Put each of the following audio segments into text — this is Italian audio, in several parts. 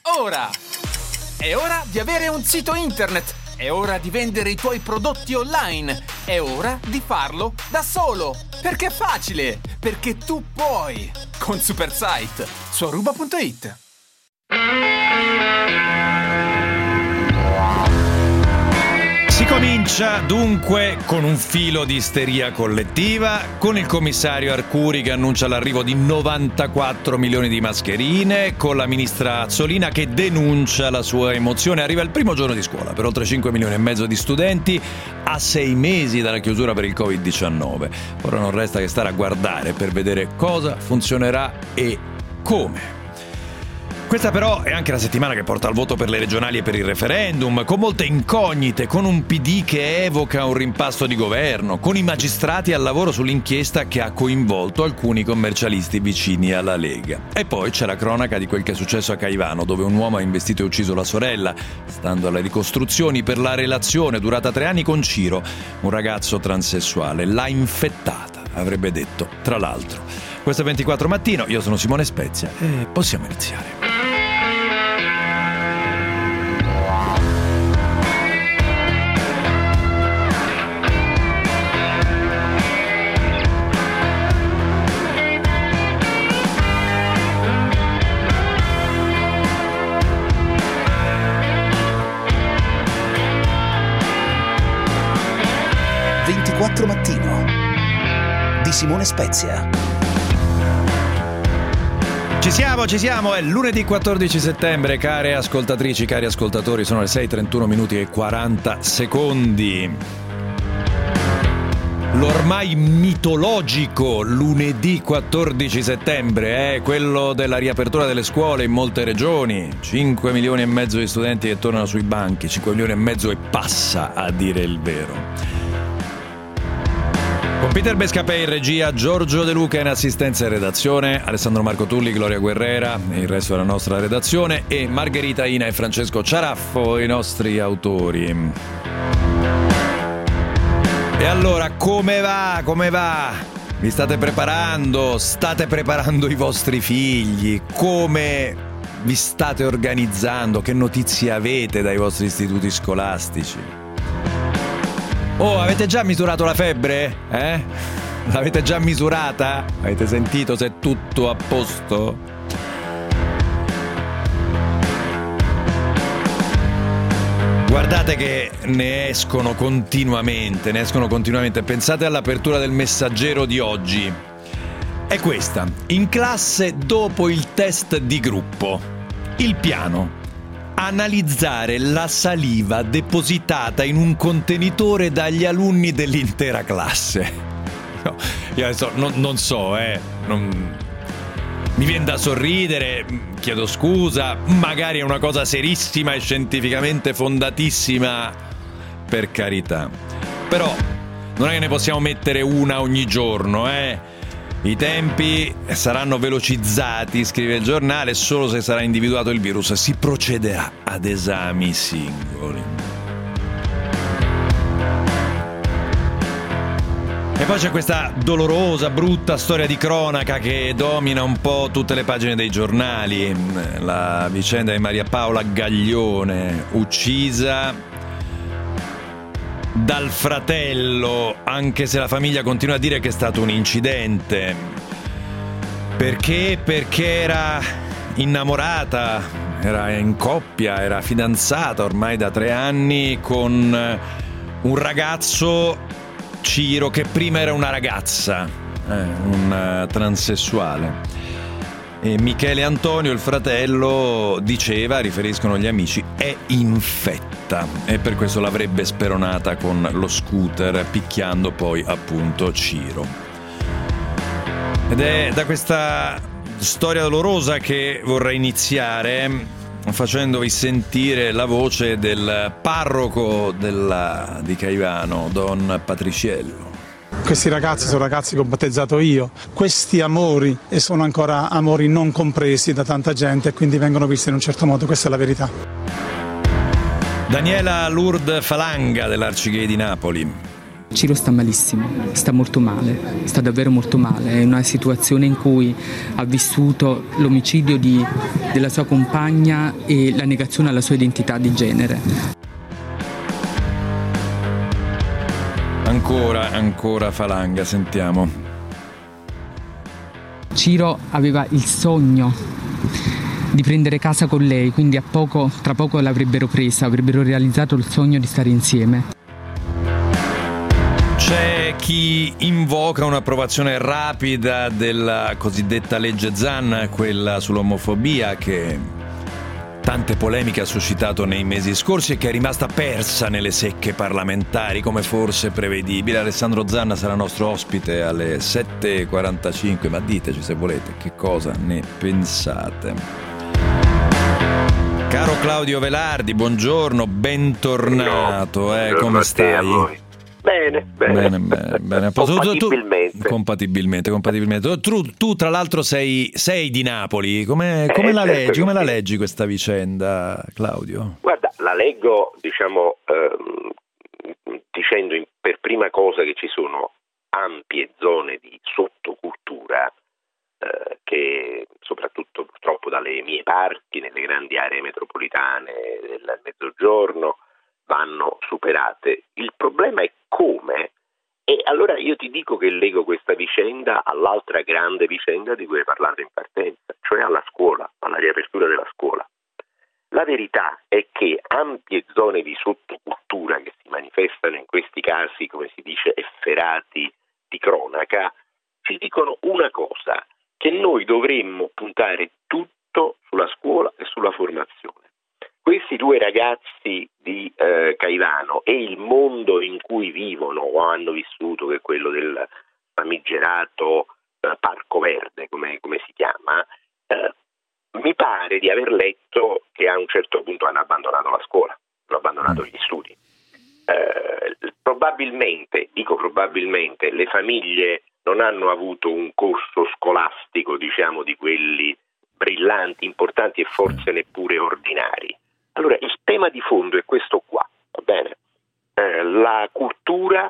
ora! È ora di avere un sito internet! È ora di vendere i tuoi prodotti online! È ora di farlo da solo! Perché è facile! Perché tu puoi! Con Supersite su aruba.it. Si comincia dunque con un filo di isteria collettiva, con il commissario Arcuri che annuncia l'arrivo di 94 milioni di mascherine, con la ministra Azzolina che denuncia la sua emozione. Arriva il primo giorno di scuola per oltre 5 milioni e mezzo di studenti a 6 mesi dalla chiusura per il Covid-19. Ora non resta che stare a guardare per vedere cosa funzionerà e come. Questa però è anche la settimana che porta al voto per le regionali e per il referendum, con molte incognite, con un PD che evoca un rimpasto di governo, con i magistrati al lavoro sull'inchiesta che ha coinvolto alcuni commercialisti vicini alla Lega. E poi c'è la cronaca di quel che è successo a Caivano, dove un uomo ha investito e ucciso la sorella, stando alle ricostruzioni per la relazione durata 3 anni con Ciro, un ragazzo transessuale. L'ha infettata, avrebbe detto, tra l'altro. Questo è 24 Mattino, io sono Simone Spezia e possiamo iniziare. Mattino di Simone Spezia. Ci siamo, è lunedì 14 settembre, care ascoltatrici, cari ascoltatori, sono le 6:31 minuti e 40 secondi. L'ormai mitologico lunedì 14 settembre è quello della riapertura delle scuole in molte regioni. 5 milioni e mezzo di studenti che tornano sui banchi, 5 milioni e mezzo e passa, a dire il vero. Con Peter Bescapè in regia, Giorgio De Luca in assistenza e redazione, Alessandro Marco Tulli, Gloria Guerrera e il resto della nostra redazione e Margherita Ina e Francesco Ciaraffo, i nostri autori. E allora, come va? Come va? Vi state preparando? State preparando i vostri figli? Come vi state organizzando? Che notizie avete dai vostri istituti scolastici? Oh, avete già misurato la febbre? L'avete già misurata? Avete sentito se è tutto a posto? Guardate che ne escono continuamente. Pensate all'apertura del Messaggero di oggi. È questa. In classe dopo il test di gruppo. Il piano. Analizzare la saliva depositata in un contenitore dagli alunni dell'intera classe. No, io adesso non so, mi viene da sorridere, chiedo scusa, magari è una cosa serissima e scientificamente fondatissima, per carità. Però non è che ne possiamo mettere una ogni giorno, I tempi saranno velocizzati, scrive il giornale, solo se sarà individuato il virus si procederà ad esami singoli. E poi c'è questa dolorosa, brutta storia di cronaca che domina un po' tutte le pagine dei giornali. La vicenda di Maria Paola Gaglione, uccisa dal fratello, anche se la famiglia continua a dire che è stato un incidente. Perché? Perché era innamorata, era in coppia, era fidanzata ormai da 3 anni con un ragazzo, Ciro, che prima era una ragazza, un transessuale. E Michele Antonio, il fratello, diceva, riferiscono gli amici, è infetta e per questo l'avrebbe speronata con lo scooter, picchiando poi appunto Ciro. Ed è da questa storia dolorosa che vorrei iniziare facendovi sentire la voce del parroco di Caivano, Don Patriciello. Questi ragazzi sono ragazzi che ho battezzato io, questi amori e sono ancora amori non compresi da tanta gente e quindi vengono visti in un certo modo, questa è la verità. Daniela Lourdes Falanga dell'Arcigay di Napoli. Ciro sta malissimo, sta molto male, sta davvero molto male. È una situazione in cui ha vissuto l'omicidio della sua compagna e la negazione alla sua identità di genere. Ancora Falanga, sentiamo. Ciro aveva il sogno di prendere casa con lei, quindi tra poco l'avrebbero presa, avrebbero realizzato il sogno di stare insieme. C'è chi invoca un'approvazione rapida della cosiddetta legge Zan, quella sull'omofobia che tante polemiche ha suscitato nei mesi scorsi e che è rimasta persa nelle secche parlamentari, come forse prevedibile. Alessandro Zanna sarà nostro ospite alle 7.45, ma diteci se volete che cosa ne pensate. Caro Claudio Velardi, buongiorno, bentornato. Come stai? Bene. Compatibilmente. Tu tra l'altro sei di Napoli. Come la leggi? Come la leggi questa vicenda, Claudio? Guarda, la leggo, dicendo per prima cosa che ci sono ampie zone di sottocultura che soprattutto purtroppo dalle mie parti, nelle grandi aree metropolitane del Mezzogiorno, vanno superate. Il problema è come, e allora io ti dico che lego questa vicenda all'altra grande vicenda di cui hai parlato in partenza, cioè alla scuola, alla riapertura della scuola. La verità è che ampie zone di sottocultura che si manifestano in questi casi, come si dice, efferati di cronaca, ci dicono una cosa, che noi dovremmo puntare tutto sulla scuola e sulla formazione. Questi due ragazzi di Caivano e il mondo in cui vivono o hanno vissuto, che è quello del famigerato Parco Verde, come si chiama, mi pare di aver letto che a un certo punto hanno abbandonato la scuola, hanno abbandonato gli studi. Probabilmente le famiglie non hanno avuto un corso scolastico, diciamo, di quelli brillanti, importanti e forse neppure ordinari. Allora, il tema di fondo è questo qua, va bene? La cultura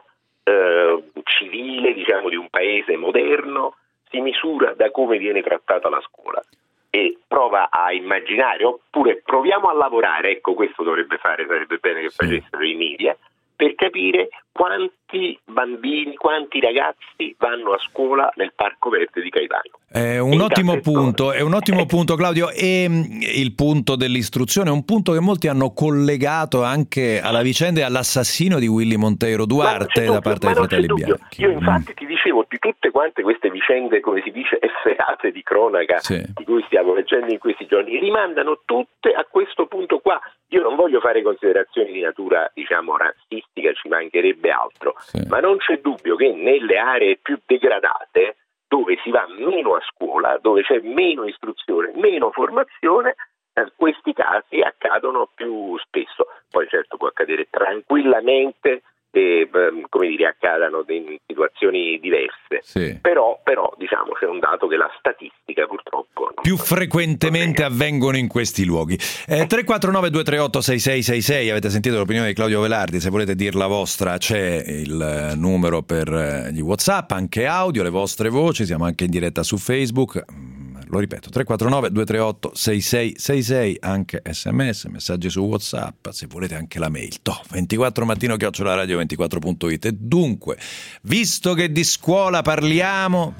civile, diciamo, di un paese moderno si misura da come viene trattata la scuola e prova a immaginare, oppure proviamo a lavorare, ecco, questo sarebbe bene che facessero i media, per capire quanti bambini, quanti ragazzi vanno a scuola nel Parco Verde di Caivano. È un ottimo punto, Claudio, e il punto dell'istruzione è un punto che molti hanno collegato anche alla vicenda e all'assassinio di Willy Monteiro Duarte da parte dei Fratelli Bianchi. Io infatti ti dicevo di tutte quante queste vicende, come si dice, efferate di cronaca, di cui stiamo leggendo in questi giorni, rimandano tutte a questo punto qua. Io non voglio fare considerazioni di natura, diciamo, razzistica, ci mancherebbe altro, ma non c'è dubbio che nelle aree più degradate, dove si va meno a scuola, dove c'è meno istruzione, meno formazione, questi casi accadono più spesso. Poi certo può accadere tranquillamente, accadano in situazioni diverse, però diciamo c'è un dato che la statistica purtroppo più frequentemente avvengono in questi luoghi. 349 238 6666, avete sentito l'opinione di Claudio Velardi, se volete dir la vostra c'è il numero per gli WhatsApp, anche audio, le vostre voci, siamo anche in diretta su Facebook. Lo ripeto, 349 238 6666, anche sms, messaggi su WhatsApp, se volete anche la mail 24mattino@radio24.it. E dunque, visto che di scuola parliamo,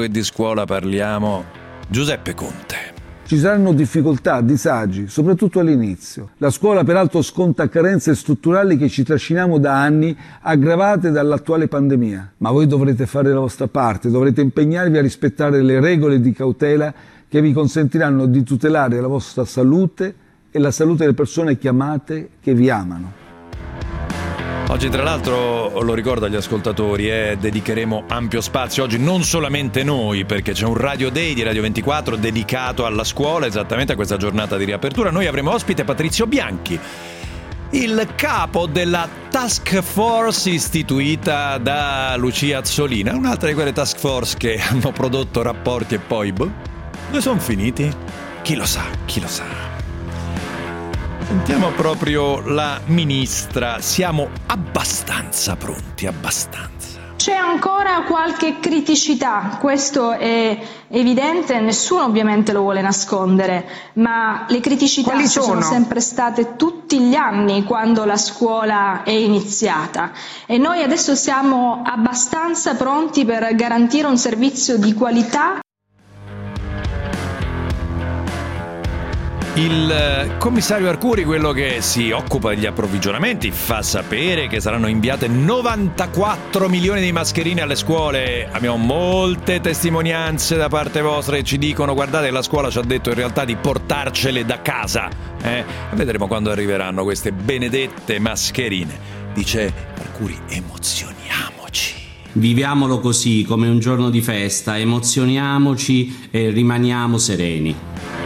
Giuseppe Conte. Ci saranno difficoltà, disagi, soprattutto all'inizio. La scuola peraltro sconta carenze strutturali che ci trasciniamo da anni, aggravate dall'attuale pandemia. Ma voi dovrete fare la vostra parte, dovrete impegnarvi a rispettare le regole di cautela che vi consentiranno di tutelare la vostra salute e la salute delle persone che amate, che vi amano. Oggi tra l'altro, lo ricordo agli ascoltatori, dedicheremo ampio spazio oggi, non solamente noi, perché c'è un Radio Day di Radio 24 dedicato alla scuola, esattamente a questa giornata di riapertura. Noi avremo ospite Patrizio Bianchi, il capo della task force istituita da Lucia Azzolina, un'altra di quelle task force che hanno prodotto rapporti e poi dove sono finiti? Chi lo sa. Sentiamo proprio la ministra. Siamo abbastanza pronti, abbastanza. C'è ancora qualche criticità, questo è evidente, nessuno ovviamente lo vuole nascondere, ma le criticità ci sono sempre state tutti gli anni quando la scuola è iniziata e noi adesso siamo abbastanza pronti per garantire un servizio di qualità. Il commissario Arcuri, quello che si occupa degli approvvigionamenti, fa sapere che saranno inviate 94 milioni di mascherine alle scuole. Abbiamo molte testimonianze da parte vostra che ci dicono: guardate, la scuola ci ha detto in realtà di portarcele da casa. Vedremo quando arriveranno queste benedette mascherine. Dice Arcuri: emozioniamoci. Viviamolo così, come un giorno di festa, emozioniamoci e rimaniamo sereni.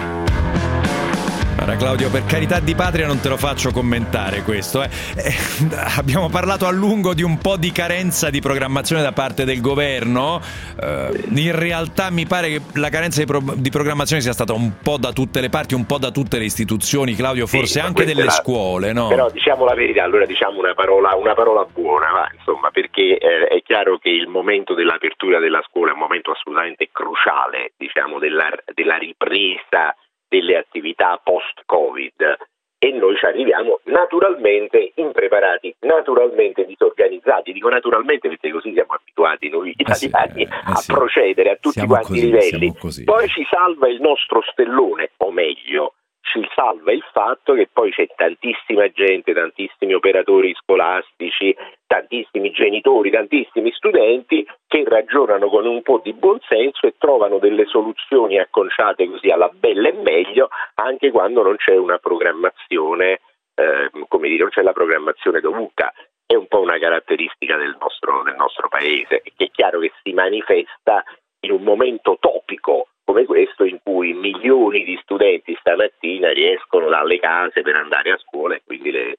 Allora, Claudio, per carità di patria non te lo faccio commentare questo. Abbiamo parlato a lungo di un po' di carenza di programmazione da parte del governo. In realtà mi pare che la carenza di programmazione sia stata un po' da tutte le parti, un po' da tutte le istituzioni, Claudio, forse anche delle scuole, no? Però diciamo la verità, allora diciamo una parola buona, insomma, perché è chiaro che il momento dell'apertura della scuola è un momento assolutamente cruciale, diciamo, della ripresa delle attività post-Covid, e noi ci arriviamo naturalmente impreparati, naturalmente disorganizzati. Dico naturalmente perché così siamo abituati noi italiani a procedere a tutti quanti i livelli. Poi ci salva il nostro stellone, o meglio, ci salva il fatto che poi c'è tantissima gente, tantissimi operatori scolastici, tantissimi genitori, tantissimi studenti che ragionano con un po' di buonsenso e trovano delle soluzioni acconciate così alla bella e meglio, anche quando non c'è una programmazione, non c'è la programmazione dovuta. È un po' una caratteristica del nostro paese, che è chiaro che si manifesta in un momento topico come questo, in cui milioni di studenti stamattina riescono dalle case per andare a scuola, e quindi le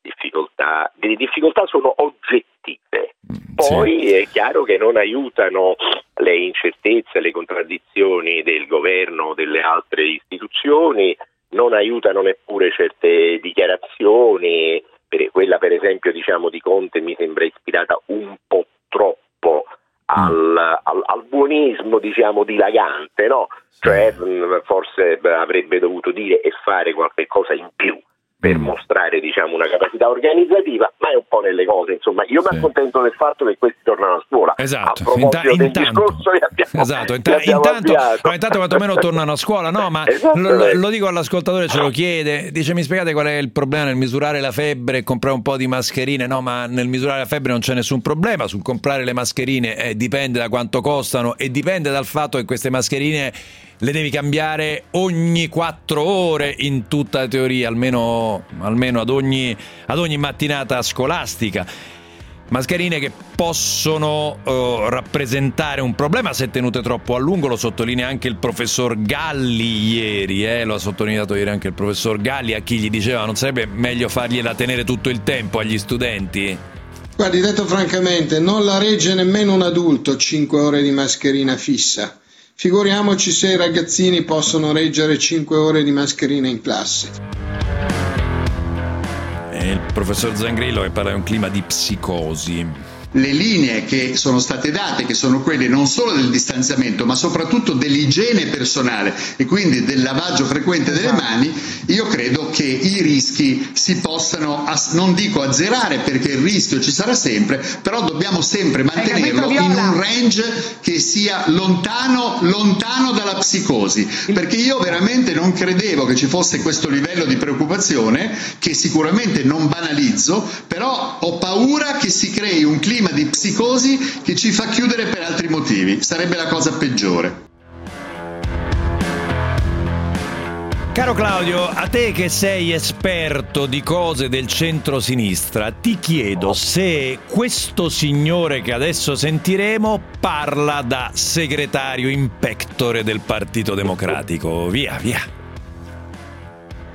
difficoltà sono oggettive. Poi è chiaro che non aiutano le incertezze, le contraddizioni del governo o delle altre istituzioni, non aiutano neppure certe dichiarazioni. Quella per esempio di Conte mi sembra ispirata un po' troppo al buonismo dilagante, no? Cioè forse avrebbe dovuto dire e fare qualche cosa in più per mostrare una capacità organizzativa, ma è un po' nelle cose, insomma. Io mi accontento del fatto che questi tornano a scuola. Esatto. A proposito del discorso intanto quantomeno tornano a scuola, no? Ma lo dico all'ascoltatore, ce lo chiede, dice: mi spiegate qual è il problema nel misurare la febbre e comprare un po' di mascherine? No, ma nel misurare la febbre non c'è nessun problema, sul comprare le mascherine dipende da quanto costano e dipende dal fatto che queste mascherine le devi cambiare ogni 4 ore in tutta la teoria, almeno ad ogni mattinata scolastica. Mascherine che possono rappresentare un problema se tenute troppo a lungo, lo sottolinea anche il professor Galli ieri, lo ha sottolineato ieri anche il professor Galli, a chi gli diceva: non sarebbe meglio fargliela tenere tutto il tempo agli studenti? Guardi, detto francamente, non la regge nemmeno un adulto 5 ore di mascherina fissa. Figuriamoci se i ragazzini possono reggere 5 ore di mascherina in classe. Il professor Zangrillo che parla di un clima di psicosi. Le linee che sono state date, che sono quelle non solo del distanziamento ma soprattutto dell'igiene personale e quindi del lavaggio frequente delle mani, io credo che i rischi si possano, non dico azzerare perché il rischio ci sarà sempre, però dobbiamo sempre mantenerlo in un range che sia lontano dalla psicosi, perché io veramente non credevo che ci fosse questo livello di preoccupazione, che sicuramente non banalizzo, però ho paura che si crei un clima di psicosi che ci fa chiudere per altri motivi. Sarebbe la cosa peggiore. Caro Claudio, a te che sei esperto di cose del centro-sinistra, ti chiedo se questo signore che adesso sentiremo parla da segretario in pectore del Partito Democratico. Via.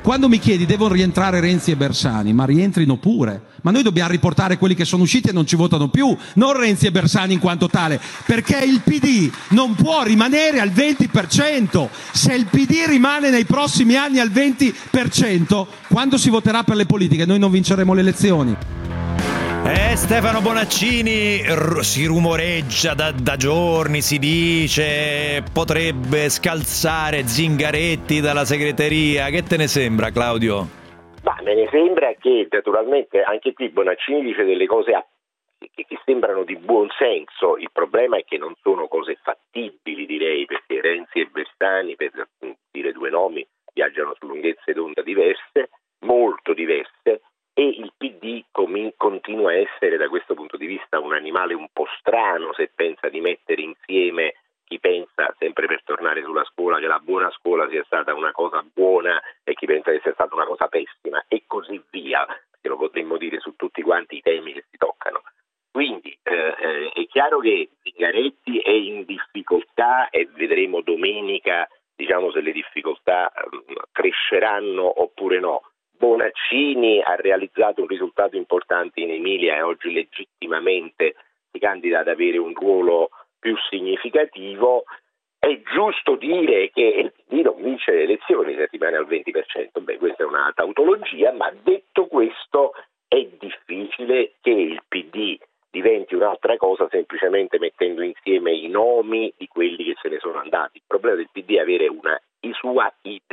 quando mi chiedi devono rientrare Renzi e Bersani, ma rientrino pure, ma noi dobbiamo riportare quelli che sono usciti e non ci votano più, non Renzi e Bersani in quanto tale, perché il PD non può rimanere al 20%. Se il PD rimane nei prossimi anni al 20%, quando si voterà per le politiche noi non vinceremo le elezioni. Stefano Bonaccini si rumoreggia da giorni, si dice potrebbe scalzare Zingaretti dalla segreteria. Che te ne sembra, Claudio? Ma me ne sembra che naturalmente anche qui Bonaccini dice delle cose che sembrano di buon senso. Il problema è che non sono cose fattibili, direi, perché Renzi e Bersani, per dire due nomi, viaggiano su lunghezze d'onda diverse, molto diverse, e il PD continua a essere da questo punto di vista un animale un po' strano se pensa di mettere insieme chi pensa, sempre per tornare sulla scuola, che la buona scuola sia stata una cosa buona e chi pensa che sia stata una cosa pessima e così via, che lo potremmo dire su tutti quanti i temi che si toccano. Quindi è chiaro che Zingaretti è in difficoltà e vedremo domenica, diciamo, se le difficoltà cresceranno oppure no. Bonaccini ha realizzato un risultato importante in Emilia e oggi legittimamente si candida ad avere un ruolo più significativo. È giusto dire che il PD non vince le elezioni se rimane al 20%. Beh, questa è una tautologia, ma detto questo è difficile che il PD diventi un'altra cosa semplicemente mettendo insieme i nomi di quelli che se ne sono andati. Il problema del PD è avere una sua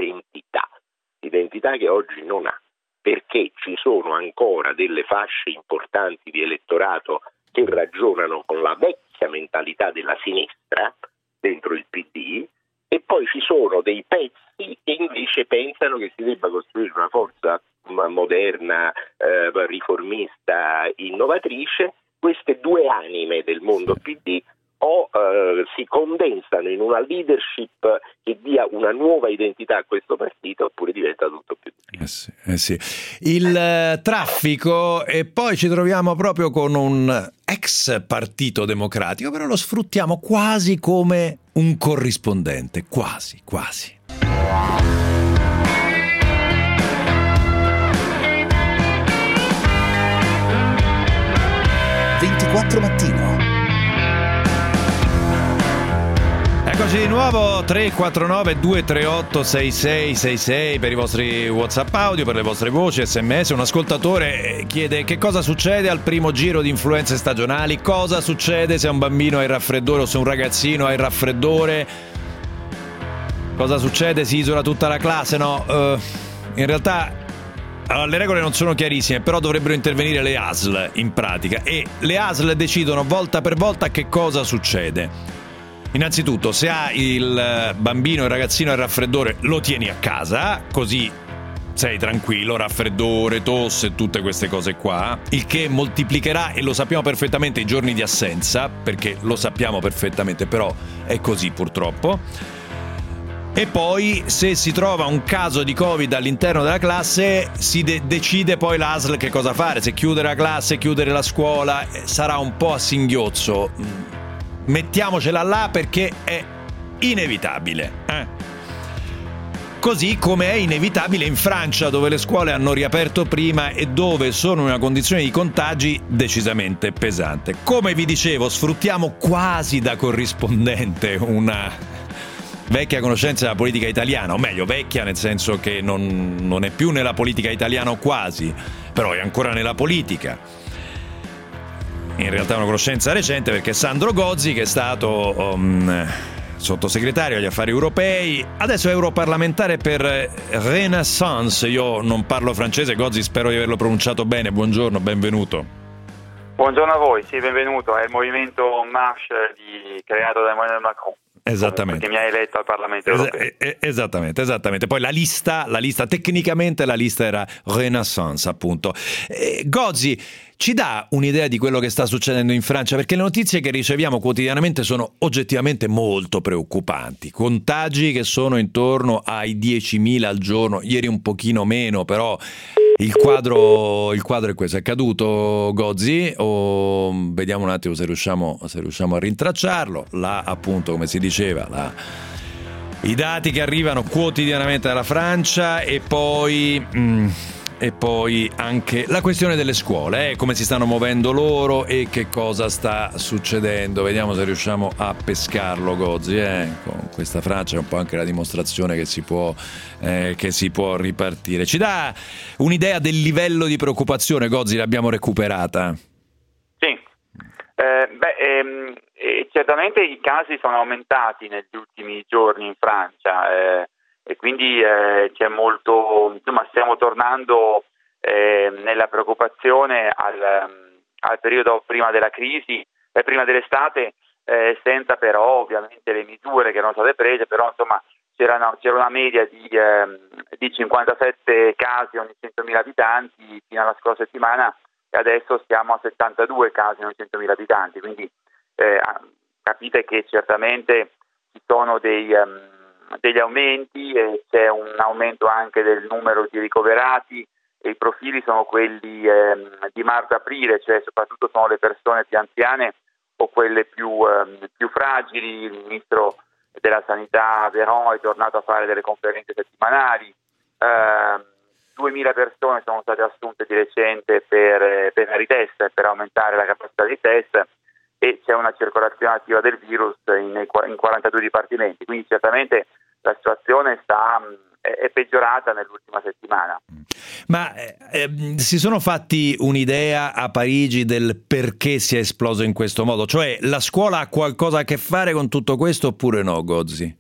identità che oggi non ha, perché ci sono ancora delle fasce importanti di elettorato che ragionano con la vecchia mentalità della sinistra dentro il PD, e poi ci sono dei pezzi che invece pensano che si debba costruire una forza moderna, riformista, innovatrice. Queste due anime del mondo PD si condensano in una leadership che dia una nuova identità a questo partito, oppure diventa tutto più difficile. Sì. Il traffico, e poi ci troviamo proprio con un ex partito democratico, però lo sfruttiamo quasi come un corrispondente, quasi. 24 Mattino. Eccoci di nuovo, 349 238 6666 per i vostri WhatsApp audio, per le vostre voci, SMS. Un ascoltatore chiede che cosa succede al primo giro di influenze stagionali, cosa succede se un bambino ha il raffreddore o se un ragazzino ha il raffreddore, cosa succede, si isola tutta la classe? No, in realtà le regole non sono chiarissime, però dovrebbero intervenire le ASL in pratica, e le ASL decidono volta per volta che cosa succede. Innanzitutto, se ha il bambino, il ragazzino il raffreddore, lo tieni a casa, così sei tranquillo, raffreddore, tosse, tutte queste cose qua, il che moltiplicherà, e lo sappiamo perfettamente, i giorni di assenza, perché lo sappiamo perfettamente, però è così purtroppo. E poi, se si trova un caso di Covid all'interno della classe, si decide poi l'ASL che cosa fare, se chiudere la classe, chiudere la scuola. Sarà un po' a singhiozzo. Mettiamocela là perché è inevitabile. Così come è inevitabile in Francia, dove le scuole hanno riaperto prima e dove sono in una condizione di contagi decisamente pesante. Come vi dicevo, sfruttiamo quasi da corrispondente una vecchia conoscenza della politica italiana, o meglio vecchia nel senso che non è più nella politica italiana o quasi, però è ancora nella politica. In realtà è una conoscenza recente, perché Sandro Gozzi, che è stato sottosegretario agli affari europei, adesso è europarlamentare per Renaissance. Io non parlo francese, Gozzi, spero di averlo pronunciato bene. Buongiorno, benvenuto. Buongiorno a voi, sì, benvenuto. È il movimento En Marche creato da Emmanuel Macron. Esattamente. Che mi ha eletto al Parlamento europeo. Esattamente. Poi la lista, tecnicamente la lista era Renaissance, appunto. Gozzi, ci dà un'idea di quello che sta succedendo in Francia? Perché le notizie che riceviamo quotidianamente sono oggettivamente molto preoccupanti. Contagi che sono intorno ai 10.000 al giorno, ieri un pochino meno, però il quadro è questo. È caduto Gozzi? O vediamo un attimo se riusciamo a rintracciarlo. Là, appunto, come si diceva, I dati che arrivano quotidianamente dalla Francia e poi anche la questione delle scuole, come si stanno muovendo loro e che cosa sta succedendo. Vediamo se riusciamo a pescarlo, Gozzi. Con questa Francia è un po' anche la dimostrazione che si può ripartire. Ci dà un'idea del livello di preoccupazione, Gozzi? L'abbiamo recuperata? Sì, certamente i casi sono aumentati negli ultimi giorni in Francia. E quindi c'è molto, insomma, stiamo tornando nella preoccupazione al periodo prima della crisi, prima dell'estate, senza però ovviamente le misure che erano state prese, però insomma c'era una media di 57 casi ogni 100.000 abitanti fino alla scorsa settimana e adesso stiamo a 72 casi ogni 100.000 abitanti, quindi capite che certamente ci sono degli aumenti e c'è un aumento anche del numero di ricoverati e i profili sono quelli di marzo-aprile, cioè soprattutto sono le persone più anziane o quelle più fragili. Il ministro della Sanità Véran è tornato a fare delle conferenze settimanali, 2.000 persone sono state assunte di recente per i test, per aumentare la capacità dei test, e c'è una circolazione attiva del virus in 42 dipartimenti, quindi certamente la situazione è peggiorata nell'ultima settimana. Ma si sono fatti un'idea a Parigi del perché si è esploso in questo modo? Cioè, la scuola ha qualcosa a che fare con tutto questo oppure no, Gozzi?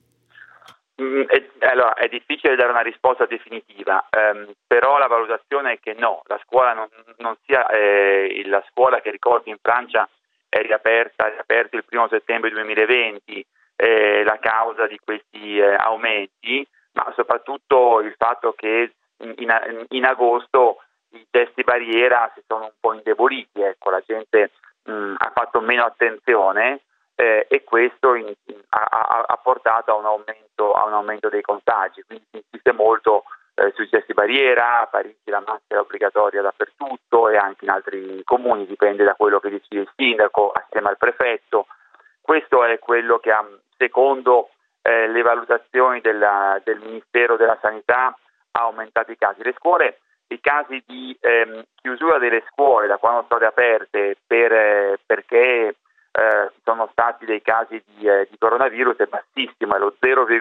Allora, è difficile dare una risposta definitiva, però la valutazione è che no, la scuola non sia la scuola che, ricordi, in Francia è riaperta il 1 settembre 2020, la causa di questi aumenti, ma soprattutto il fatto che in agosto i gesti barriera si sono un po' indeboliti, la gente ha fatto meno attenzione e questo ha portato a un aumento dei contagi, quindi si insiste molto sui gesti barriera. A Parigi la maschera è obbligatoria dappertutto e anche in altri comuni, dipende da quello che decide il sindaco assieme al prefetto. Questo è quello che secondo le valutazioni del Ministero della Sanità ha aumentato i casi. Le scuole, i casi di chiusura delle scuole da quando sono state aperte perché sono stati dei casi di coronavirus è bassissimo, è lo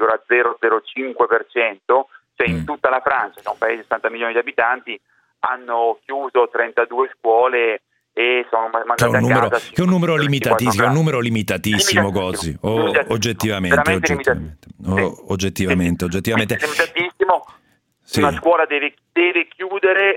0,005%, cioè in tutta la Francia, che è un paese di 60 milioni di abitanti, hanno chiuso 32 scuole e sono mandate a casa. Che è un numero limitatissimo, Gozzi, oggettivamente. Oggettivamente. Limitatissimo. Sì. Una scuola deve chiudere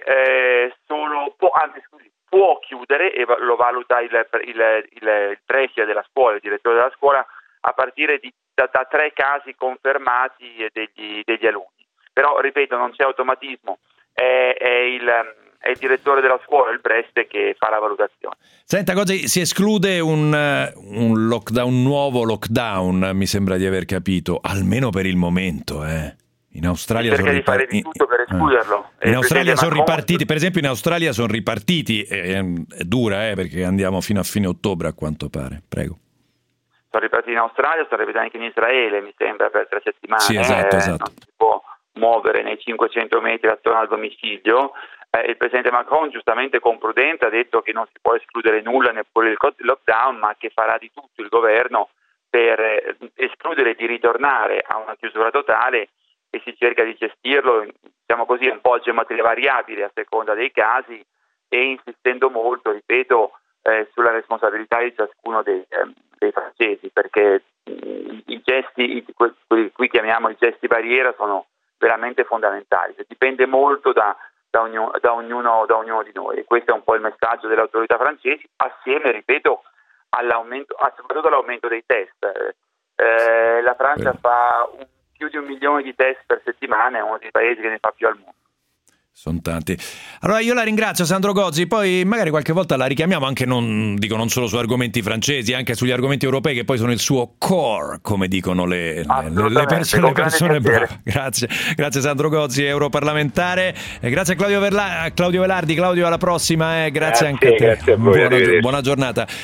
può chiudere, e lo valuta il preside della scuola, il direttore della scuola, a partire da 3 casi confermati degli alunni. Però, ripeto, non c'è automatismo, è il direttore della scuola, il preside, che fa la valutazione. Senta, Gozzi, si esclude un nuovo lockdown, mi sembra di aver capito, almeno per il momento, In Australia cerca di fare di tutto per escluderlo. In Australia sono ripartiti, per esempio in Australia sono ripartiti, è dura perché andiamo fino a fine ottobre a quanto pare, prego. Sono ripartiti in Australia, sono ripartiti anche in Israele, mi sembra, per 3 settimane. Sì, esatto. Non si può muovere nei 500 metri attorno al domicilio. Il presidente Macron, giustamente con prudenza, ha detto che non si può escludere nulla, neppure il lockdown, ma che farà di tutto il governo per escludere di ritornare a una chiusura totale, e si cerca di gestirlo, diciamo così, un po' a geometria variabile a seconda dei casi, e insistendo molto, ripeto, sulla responsabilità di ciascuno dei francesi, perché i gesti, quelli qui chiamiamo i gesti barriera, sono veramente fondamentali. Dipende molto da ognuno di noi, e questo è un po' il messaggio delle autorità francesi, assieme, ripeto, soprattutto all'aumento dei test. La Francia fa più di 1 milione di test per settimana, è uno dei paesi che ne fa più al mondo. Sono tanti. Allora io la ringrazio, Sandro Gozzi, poi magari qualche volta la richiamiamo anche, non solo su argomenti francesi, anche sugli argomenti europei, che poi sono il suo core, come dicono le persone brave. Grazie Sandro Gozzi, europarlamentare, grazie a Claudio Velardi. Claudio, alla prossima, grazie anche a te. Grazie a voi, buona giornata.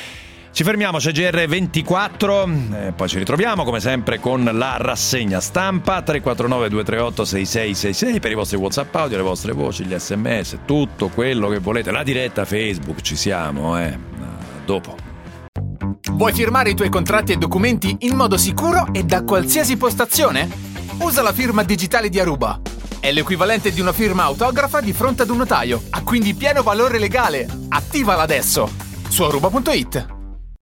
Ci fermiamo, c'è GR24, poi ci ritroviamo come sempre con la rassegna stampa. 349 238 6666 per i vostri WhatsApp audio, le vostre voci, gli SMS, tutto quello che volete. La diretta Facebook, ci siamo, dopo. Vuoi firmare i tuoi contratti e documenti in modo sicuro e da qualsiasi postazione? Usa la firma digitale di Aruba. È l'equivalente di una firma autografa di fronte ad un notaio. Ha quindi pieno valore legale. Attivala adesso su aruba.it.